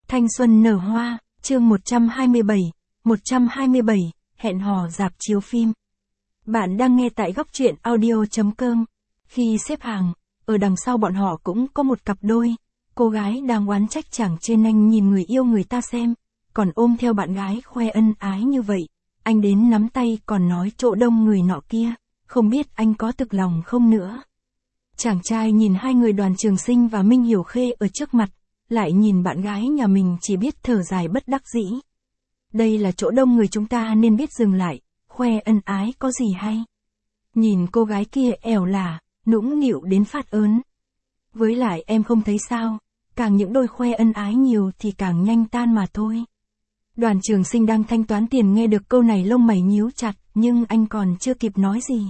Thanh xuân nở hoa, chương 127, hẹn hò rạp chiếu phim. Bạn đang nghe tại góc truyện audio.com. Khi xếp hàng, ở đằng sau bọn họ cũng có một cặp đôi. Cô gái đang oán trách chàng trên anh nhìn người yêu người ta xem, còn ôm theo bạn gái khoe ân ái như vậy. Anh đến nắm tay còn nói chỗ đông người nọ kia, không biết anh có thực lòng không nữa. Chàng trai nhìn hai người Đoàn Trường Sinh và Minh Hiểu Khê ở trước mặt, lại nhìn bạn gái nhà mình chỉ biết thở dài bất đắc dĩ. Đây là chỗ đông người chúng ta nên biết dừng lại, khoe ân ái có gì hay. Nhìn cô gái kia ẻo lả, nũng nịu đến phát ớn. Với lại em không thấy sao, càng những đôi khoe ân ái nhiều thì càng nhanh tan mà thôi. Đoàn Trường Sinh đang thanh toán tiền nghe được câu này lông mày nhíu chặt, nhưng anh còn chưa kịp nói gì.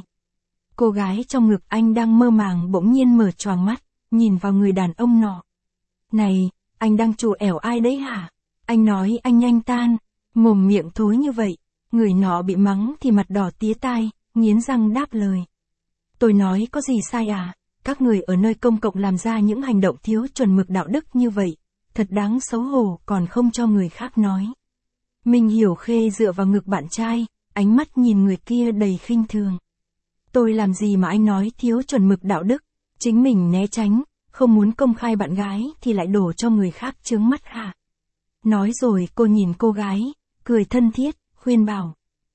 Cô gái trong ngực anh đang mơ màng bỗng nhiên mở choàng mắt, nhìn vào người đàn ông nọ. Này, anh đang trù ẻo ai đấy hả? Anh nói anh nhanh tan, mồm miệng thối như vậy. Người nọ bị mắng thì mặt đỏ tía tai, nghiến răng đáp lời. Tôi nói có gì sai à? Các người ở nơi công cộng làm ra những hành động thiếu chuẩn mực đạo đức như vậy, thật đáng xấu hổ còn không cho người khác nói. Minh Hiểu Khê dựa vào ngực bạn trai, ánh mắt nhìn người kia đầy khinh thường. Tôi làm gì mà anh nói thiếu chuẩn mực đạo đức, chính mình né tránh, không muốn công khai bạn gái thì lại đổ cho người khác chướng mắt hả? Nói rồi cô nhìn cô gái, cười thân thiết, khuyên bảo.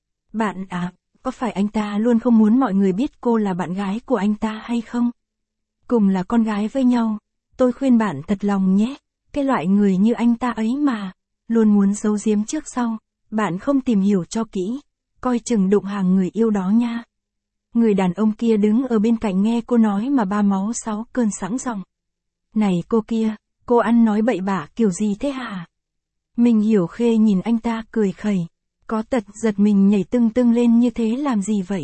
Bạn à, có phải anh ta luôn không muốn mọi người biết cô là bạn gái của anh ta hay không? Cùng là con gái với nhau, tôi khuyên bạn thật lòng nhé, cái loại người như anh ta ấy mà, luôn muốn giấu giếm trước sau, bạn không tìm hiểu cho kỹ, coi chừng đụng hàng người yêu đó nha. Người đàn ông kia đứng ở bên cạnh nghe cô nói mà ba máu sáu cơn sẵn giọng. Này cô kia, cô ăn nói bậy bạ kiểu gì thế hả? Minh Hiểu Khê nhìn anh ta cười khẩy, có tật giật mình nhảy tưng tưng lên như thế làm gì vậy?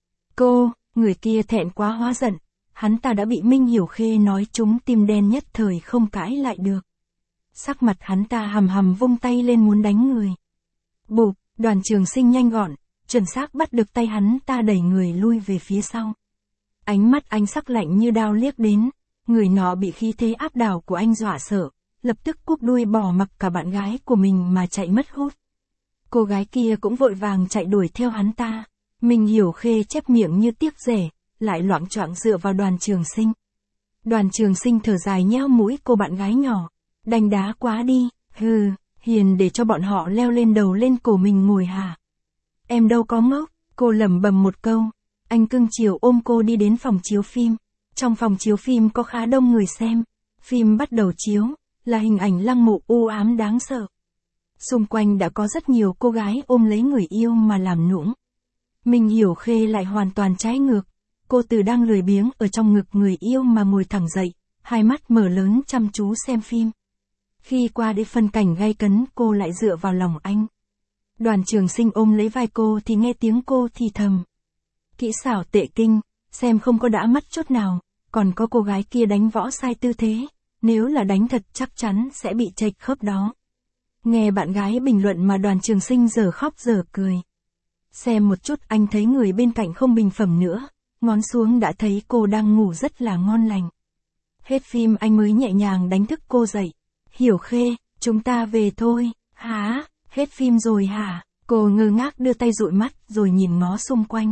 Cô, người kia thẹn quá hóa giận, hắn ta đã bị Minh Hiểu Khê nói trúng tim đen nhất thời không cãi lại được. Sắc mặt hắn ta hầm hầm vung tay lên muốn đánh người. Bụp, Đoàn Trường Sinh nhanh gọn, chuẩn xác bắt được tay hắn ta đẩy người lui về phía sau. Ánh mắt anh sắc lạnh như đao liếc đến, người nọ bị khí thế áp đảo của anh dọa sợ, lập tức cúp đuôi bỏ mặc cả bạn gái của mình mà chạy mất hút. Cô gái kia cũng vội vàng chạy đuổi theo hắn ta, Minh Hiểu Khê chép miệng như tiếc rẻ, lại loạng choạng dựa vào Đoàn Trường Sinh. Đoàn Trường Sinh thở dài nheo mũi cô bạn gái nhỏ, đành đá quá đi, hừ, hiền để cho bọn họ leo lên đầu lên cổ mình ngồi hả? Em đâu có ngốc, cô lẩm bẩm một câu, anh cưng chiều ôm cô đi đến phòng chiếu phim. Trong phòng chiếu phim có khá đông người xem, phim bắt đầu chiếu, là hình ảnh lăng mộ u ám đáng sợ. Xung quanh đã có rất nhiều cô gái ôm lấy người yêu mà làm nũng. Minh Hiểu Khê lại hoàn toàn trái ngược, cô từ đang lười biếng ở trong ngực người yêu mà ngồi thẳng dậy, hai mắt mở lớn chăm chú xem phim. Khi qua đến phân cảnh gay cấn cô lại dựa vào lòng anh. Đoàn Trường Sinh ôm lấy vai cô thì nghe tiếng cô thì thầm. Kỹ xảo tệ kinh, xem không có đã mắt chút nào, còn có cô gái kia đánh võ sai tư thế, nếu là đánh thật chắc chắn sẽ bị chệch khớp đó. Nghe bạn gái bình luận mà Đoàn Trường Sinh giờ khóc giờ cười. Xem một chút anh thấy người bên cạnh không bình phẩm nữa, ngón xuống đã thấy cô đang ngủ rất là ngon lành. Hết phim anh mới nhẹ nhàng đánh thức cô dậy. Hiểu Khê, chúng ta về thôi. Hả, hết phim rồi hả? Cô ngơ ngác đưa tay dụi mắt rồi nhìn ngó xung quanh.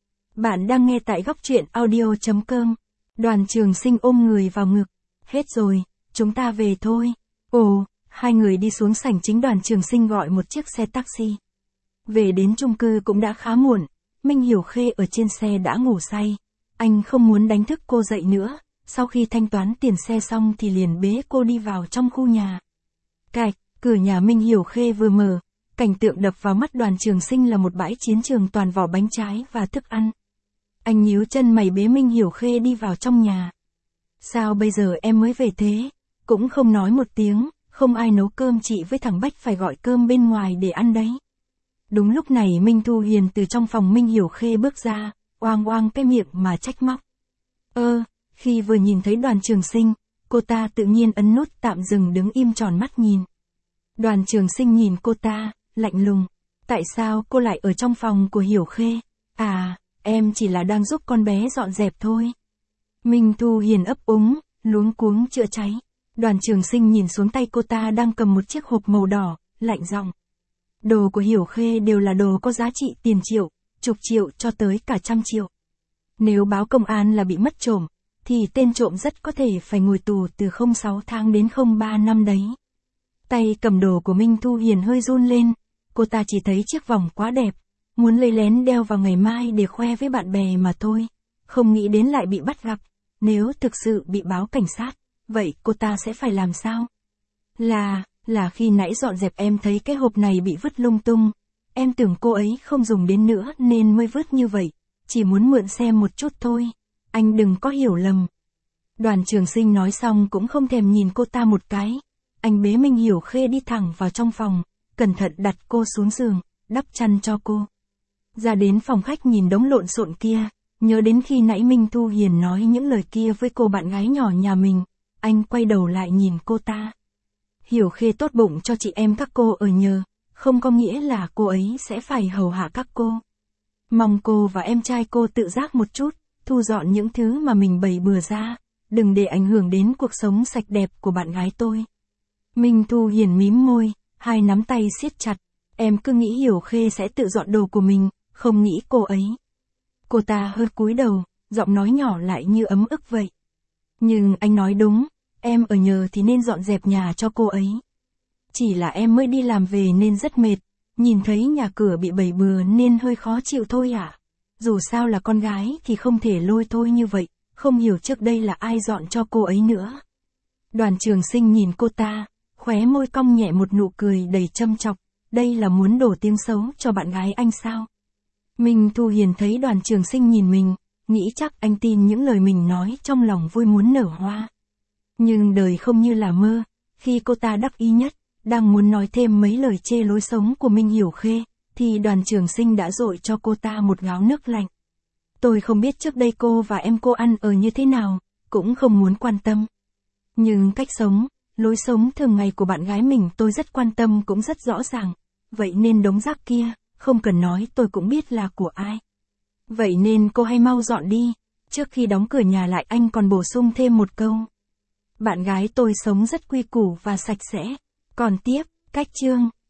Bạn đang nghe tại góc truyện audio.com. Đoàn Trường Sinh ôm người vào ngực. Hết rồi, chúng ta về thôi. Ồ, hai người đi xuống sảnh chính. Đoàn Trường Sinh gọi một chiếc xe taxi. Về đến chung cư cũng đã khá muộn, Minh Hiểu Khê ở trên xe đã ngủ say. Anh không muốn đánh thức cô dậy nữa, sau khi thanh toán tiền xe xong thì liền bế cô đi vào trong khu nhà. Cạch, cửa nhà Minh Hiểu Khê vừa mở, cảnh tượng đập vào mắt Đoàn Trường Sinh là một bãi chiến trường toàn vỏ bánh trái và thức ăn. Anh nhíu chân mày bế Minh Hiểu Khê đi vào trong nhà. Sao bây giờ em mới về thế? Cũng không nói một tiếng, không ai nấu cơm, chị với thằng Bách phải gọi cơm bên ngoài để ăn đấy. Đúng lúc này Minh Thu Hiền từ trong phòng Minh Hiểu Khê bước ra, oang oang cái miệng mà trách móc. Khi vừa nhìn thấy Đoàn Trường Sinh, cô ta tự nhiên ấn nút tạm dừng đứng im tròn mắt nhìn. Đoàn Trường Sinh nhìn cô ta, lạnh lùng. Tại sao cô lại ở trong phòng của Hiểu Khê? À, em chỉ là đang giúp con bé dọn dẹp thôi. Minh Thu Hiền ấp úng, luống cuống chữa cháy. Đoàn Trường Sinh nhìn xuống tay cô ta đang cầm một chiếc hộp màu đỏ, lạnh giọng. Đồ của Hiểu Khê đều là đồ có giá trị tiền triệu, chục triệu cho tới cả trăm triệu. Nếu báo công an là bị mất trộm, thì tên trộm rất có thể phải ngồi tù từ 06 tháng đến 03 năm đấy. Tay cầm đồ của Minh Thu Hiền hơi run lên, cô ta chỉ thấy chiếc vòng quá đẹp, muốn lấy lén đeo vào ngày mai để khoe với bạn bè mà thôi, không nghĩ đến lại bị bắt gặp, nếu thực sự bị báo cảnh sát, vậy cô ta sẽ phải làm sao? Là khi nãy dọn dẹp em thấy cái hộp này bị vứt lung tung, em tưởng cô ấy không dùng đến nữa nên mới vứt như vậy, chỉ muốn mượn xem một chút thôi, anh đừng có hiểu lầm. Đoàn Trường Sinh nói xong cũng không thèm nhìn cô ta một cái, anh bế Minh Hiểu Khê đi thẳng vào trong phòng, cẩn thận đặt cô xuống giường, đắp chăn cho cô. Ra đến phòng khách nhìn đống lộn xộn kia, nhớ đến khi nãy Minh Thu Hiền nói những lời kia với cô bạn gái nhỏ nhà mình, anh quay đầu lại nhìn cô ta. Hiểu Khê tốt bụng cho chị em các cô ở nhờ, không có nghĩa là cô ấy sẽ phải hầu hạ các cô. Mong cô và em trai cô tự giác một chút, thu dọn những thứ mà mình bày bừa ra, đừng để ảnh hưởng đến cuộc sống sạch đẹp của bạn gái tôi. Minh Thu Hiền mím môi, hai nắm tay siết chặt, em cứ nghĩ Hiểu Khê sẽ tự dọn đồ của mình, không nghĩ cô ấy. Cô ta hơi cúi đầu, giọng nói nhỏ lại như ấm ức vậy. Nhưng anh nói đúng, em ở nhờ thì nên dọn dẹp nhà cho cô ấy. Chỉ là em mới đi làm về nên rất mệt, nhìn thấy nhà cửa bị bày bừa nên hơi khó chịu thôi ạ. Dù sao là con gái thì không thể lôi thôi như vậy, không hiểu trước đây là ai dọn cho cô ấy nữa. Đoàn Trường Sinh nhìn cô ta, khóe môi cong nhẹ một nụ cười đầy châm chọc, đây là muốn đổ tiếng xấu cho bạn gái anh sao? Minh Thu Hiền thấy Đoàn Trường Sinh nhìn mình, nghĩ chắc anh tin những lời mình nói, trong lòng vui muốn nở hoa. Nhưng đời không như là mơ, khi cô ta đắc ý nhất, đang muốn nói thêm mấy lời chê lối sống của Minh Hiểu Khê, thì Đoàn Trường Sinh đã dội cho cô ta một gáo nước lạnh. Tôi không biết trước đây cô và em cô ăn ở như thế nào, cũng không muốn quan tâm. Nhưng cách sống, lối sống thường ngày của bạn gái mình tôi rất quan tâm cũng rất rõ ràng, vậy nên đống rác kia, không cần nói tôi cũng biết là của ai. Vậy nên cô hãy mau dọn đi. Trước khi đóng cửa nhà lại anh còn bổ sung thêm một câu. Bạn gái tôi sống rất quy củ và sạch sẽ. Còn tiếp, cách chương.